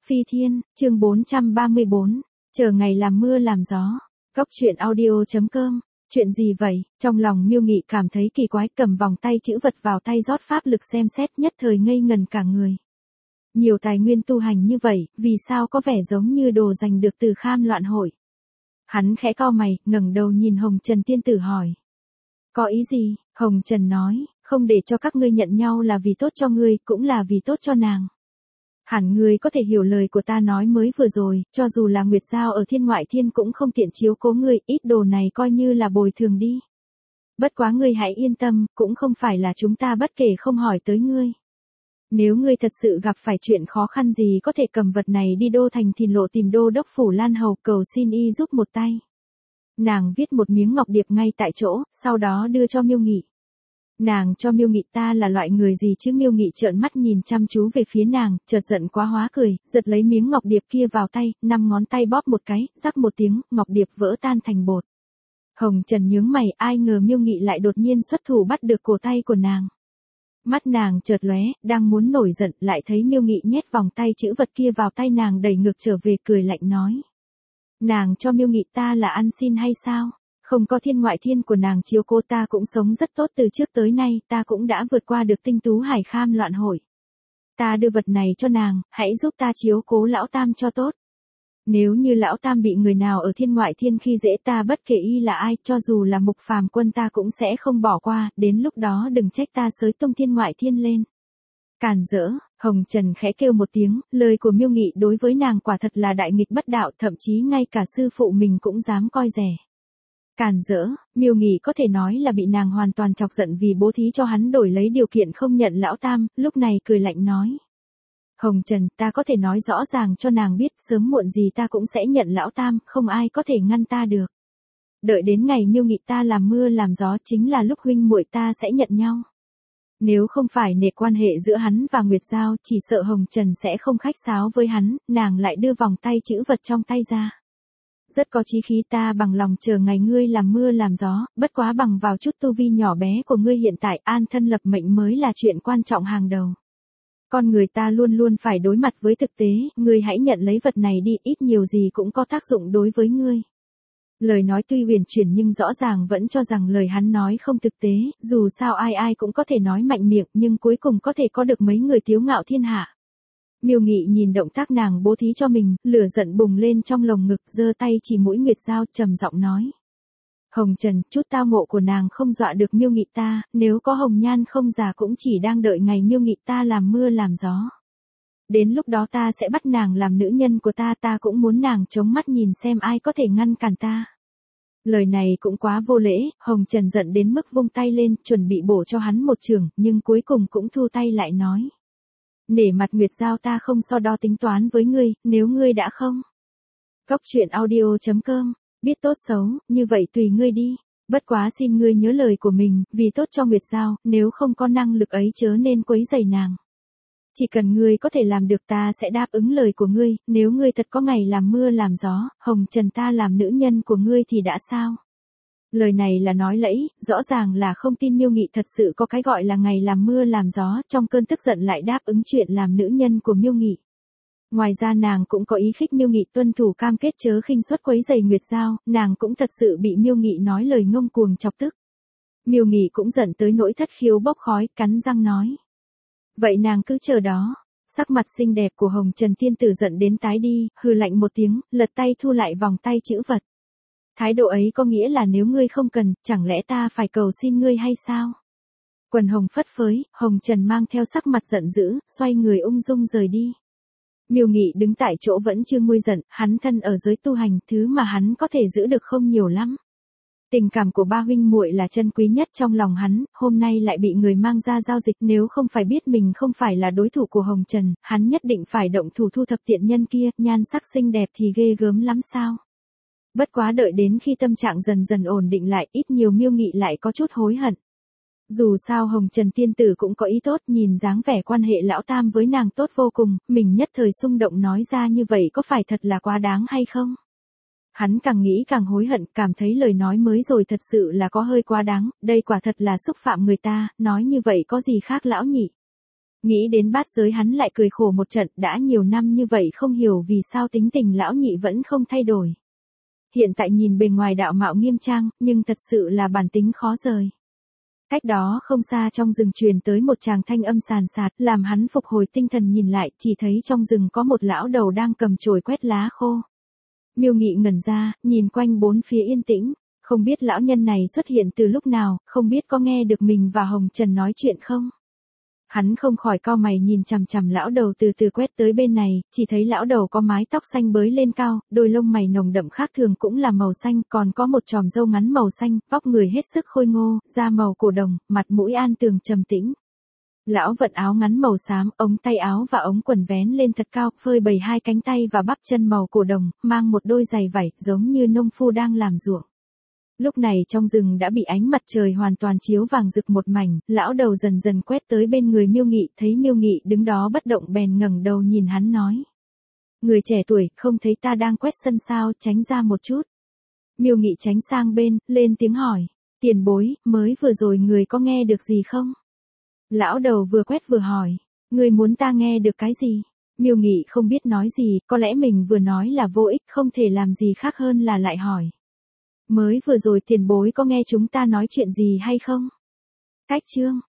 Phi Thiên, chương 434, chờ ngày làm mưa làm gió. Góc truyện audio.com. Chuyện gì vậy? Trong lòng Miêu Nghị cảm thấy kỳ quái, cầm vòng tay chữ vật vào tay rót pháp lực xem xét, nhất thời ngây ngần cả người. Nhiều tài nguyên tu hành như vậy, vì sao có vẻ giống như đồ giành được từ Kham Loạn hội? Hắn khẽ cau mày, ngẩng đầu nhìn Hồng Trần tiên tử hỏi. Có ý gì? Hồng Trần nói, không để cho các ngươi nhận nhau là vì tốt cho ngươi, cũng là vì tốt cho nàng. Hẳn ngươi có thể hiểu lời của ta nói mới vừa rồi, cho dù là Nguyệt Giao ở thiên ngoại thiên cũng không tiện chiếu cố ngươi, ít đồ này coi như là bồi thường đi. Bất quá ngươi hãy yên tâm, cũng không phải là chúng ta bất kể không hỏi tới ngươi. Nếu ngươi thật sự gặp phải chuyện khó khăn gì có thể cầm vật này đi Đô Thành Thìn Lộ tìm Đô Đốc Phủ Lan Hầu cầu xin y giúp một tay. Nàng viết một miếng ngọc điệp ngay tại chỗ, sau đó đưa cho Miêu Nghị. Nàng cho Miêu Nghị ta là loại người gì chứ? Miêu Nghị trợn mắt nhìn chăm chú về phía nàng, chợt giận quá hóa cười, giật lấy miếng ngọc điệp kia vào tay, 5 ngón tay bóp một cái, rắc một tiếng, ngọc điệp vỡ tan thành bột. Hồng Trần nhướng mày, ai ngờ Miêu Nghị lại đột nhiên xuất thủ bắt được cổ tay của nàng. Mắt nàng chợt lóe, đang muốn nổi giận, lại thấy Miêu Nghị nhét vòng tay chữ vật kia vào tay nàng đẩy ngược trở về, cười lạnh nói. Nàng cho Miêu Nghị ta là ăn xin hay sao? Không có thiên ngoại thiên của nàng chiếu cố ta cũng sống rất tốt, từ trước tới nay ta cũng đã vượt qua được tinh tú hải Kham Loạn hội. Ta đưa vật này cho nàng, hãy giúp ta chiếu cố lão tam cho tốt. Nếu như lão tam bị người nào ở thiên ngoại thiên khi dễ ta, bất kể y là ai, cho dù là Mục Phàm Quân ta cũng sẽ không bỏ qua, đến lúc đó đừng trách ta xới tung thiên ngoại thiên lên. Càn rỡ, Hồng Trần khẽ kêu một tiếng, lời của Miêu Nghị đối với nàng quả thật là đại nghịch bất đạo, thậm chí ngay cả sư phụ mình cũng dám coi rẻ. Càn rỡ, Miêu Nghị có thể nói là bị nàng hoàn toàn chọc giận vì bố thí cho hắn đổi lấy điều kiện không nhận lão tam, lúc này cười lạnh nói. Hồng Trần, ta có thể nói rõ ràng cho nàng biết, sớm muộn gì ta cũng sẽ nhận lão tam, không ai có thể ngăn ta được. Đợi đến ngày Miêu Nghị ta làm mưa làm gió chính là lúc huynh muội ta sẽ nhận nhau. Nếu không phải nể quan hệ giữa hắn và Nguyệt Giao, chỉ sợ Hồng Trần sẽ không khách sáo với hắn, nàng lại đưa vòng tay chữ vật trong tay ra. Rất có chí khí, ta bằng lòng chờ ngày ngươi làm mưa làm gió, bất quá bằng vào chút tu vi nhỏ bé của ngươi hiện tại, an thân lập mệnh mới là chuyện quan trọng hàng đầu. Con người ta luôn luôn phải đối mặt với thực tế, ngươi hãy nhận lấy vật này đi, ít nhiều gì cũng có tác dụng đối với ngươi. Lời nói tuy huyền chuyển nhưng rõ ràng vẫn cho rằng lời hắn nói không thực tế, dù sao ai ai cũng có thể nói mạnh miệng nhưng cuối cùng có thể có được mấy người kiêu ngạo thiên hạ. Miêu Nghị nhìn động tác nàng bố thí cho mình, lửa giận bùng lên trong lồng ngực, giơ tay chỉ mũi Nguyệt Giao, trầm giọng nói. Hồng Trần, chút tao ngộ của nàng không dọa được Miêu Nghị ta, nếu có hồng nhan không già cũng chỉ đang đợi ngày Miêu Nghị ta làm mưa làm gió. Đến lúc đó ta sẽ bắt nàng làm nữ nhân của ta, ta cũng muốn nàng chống mắt nhìn xem ai có thể ngăn cản ta. Lời này cũng quá vô lễ, Hồng Trần giận đến mức vung tay lên, chuẩn bị bổ cho hắn một chưởng, nhưng cuối cùng cũng thu tay lại nói. Nể mặt Nguyệt Giao ta không so đo tính toán với ngươi, nếu ngươi đã không. Góc truyện audio.com, biết tốt xấu, như vậy tùy ngươi đi. Bất quá xin ngươi nhớ lời của mình, vì tốt cho Nguyệt Giao, nếu không có năng lực ấy chớ nên quấy rầy nàng. Chỉ cần ngươi có thể làm được ta sẽ đáp ứng lời của ngươi, nếu ngươi thật có ngày làm mưa làm gió, Hồng Trần ta làm nữ nhân của ngươi thì đã sao? Lời này là nói lẫy, rõ ràng là không tin Miêu Nghị thật sự có cái gọi là ngày làm mưa làm gió, trong cơn tức giận lại đáp ứng chuyện làm nữ nhân của Miêu Nghị. Ngoài ra nàng cũng có ý khích Miêu Nghị tuân thủ cam kết chớ khinh suất quấy rầy Nguyệt Giao, nàng cũng thật sự bị Miêu Nghị nói lời ngông cuồng chọc tức. Miêu Nghị cũng giận tới nỗi thất khiếu bốc khói, cắn răng nói. Vậy nàng cứ chờ đó. Sắc mặt xinh đẹp của Hồng Trần tiên tử giận đến tái đi, hừ lạnh một tiếng, lật tay thu lại vòng tay chữ vật. Thái độ ấy có nghĩa là nếu ngươi không cần, chẳng lẽ ta phải cầu xin ngươi hay sao? Quần hồng phất phới, Hồng Trần mang theo sắc mặt giận dữ, xoay người ung dung rời đi. Miêu Nghị đứng tại chỗ vẫn chưa nguôi giận, hắn thân ở giới tu hành, thứ mà hắn có thể giữ được không nhiều lắm. Tình cảm của ba huynh muội là chân quý nhất trong lòng hắn, hôm nay lại bị người mang ra giao dịch, nếu không phải biết mình không phải là đối thủ của Hồng Trần, hắn nhất định phải động thủ thu thập tiện nhân kia, nhan sắc xinh đẹp thì ghê gớm lắm sao. Bất quá đợi đến khi tâm trạng dần dần ổn định lại, ít nhiều Miêu Nghị lại có chút hối hận. Dù sao Hồng Trần tiên tử cũng có ý tốt, nhìn dáng vẻ quan hệ lão tam với nàng tốt vô cùng, mình nhất thời xung động nói ra như vậy có phải thật là quá đáng hay không? Hắn càng nghĩ càng hối hận, cảm thấy lời nói mới rồi thật sự là có hơi quá đáng, đây quả thật là xúc phạm người ta, nói như vậy có gì khác lão nhỉ? Nghĩ đến bát giới hắn lại cười khổ một trận, đã nhiều năm như vậy không hiểu vì sao tính tình lão nhị vẫn không thay đổi. Hiện tại nhìn bề ngoài đạo mạo nghiêm trang, nhưng thật sự là bản tính khó rời. Cách đó không xa trong rừng truyền tới một tràng thanh âm sàn sạt, làm hắn phục hồi tinh thần nhìn lại, chỉ thấy trong rừng có một lão đầu đang cầm chổi quét lá khô. Miêu Nghị ngẩn ra, nhìn quanh bốn phía yên tĩnh, không biết lão nhân này xuất hiện từ lúc nào, không biết có nghe được mình và Hồng Trần nói chuyện không. Hắn không khỏi cau mày nhìn chằm chằm lão đầu từ từ quét tới bên này, chỉ thấy lão đầu có mái tóc xanh bới lên cao, đôi lông mày nồng đậm khác thường cũng là màu xanh, còn có một chòm râu ngắn màu xanh, vóc người hết sức khôi ngô, da màu cổ đồng, mặt mũi an tường trầm tĩnh. Lão vận áo ngắn màu xám, ống tay áo và ống quần vén lên thật cao, phơi bày hai cánh tay và bắp chân màu cổ đồng, mang một đôi giày vải, giống như nông phu đang làm ruộng. Lúc này trong rừng đã bị ánh mặt trời hoàn toàn chiếu vàng rực một mảnh, lão đầu dần dần quét tới bên người Miêu Nghị, thấy Miêu Nghị đứng đó bất động bèn ngẩng đầu nhìn hắn nói. Người trẻ tuổi, không thấy ta đang quét sân sao, tránh ra một chút. Miêu Nghị tránh sang bên, lên tiếng hỏi. Tiền bối, mới vừa rồi người có nghe được gì không? Lão đầu vừa quét vừa hỏi. Người muốn ta nghe được cái gì? Miêu Nghị không biết nói gì, có lẽ mình vừa nói là vô ích, không thể làm gì khác hơn là lại hỏi. Mới vừa rồi tiền bối có nghe chúng ta nói chuyện gì hay không? Cách chương.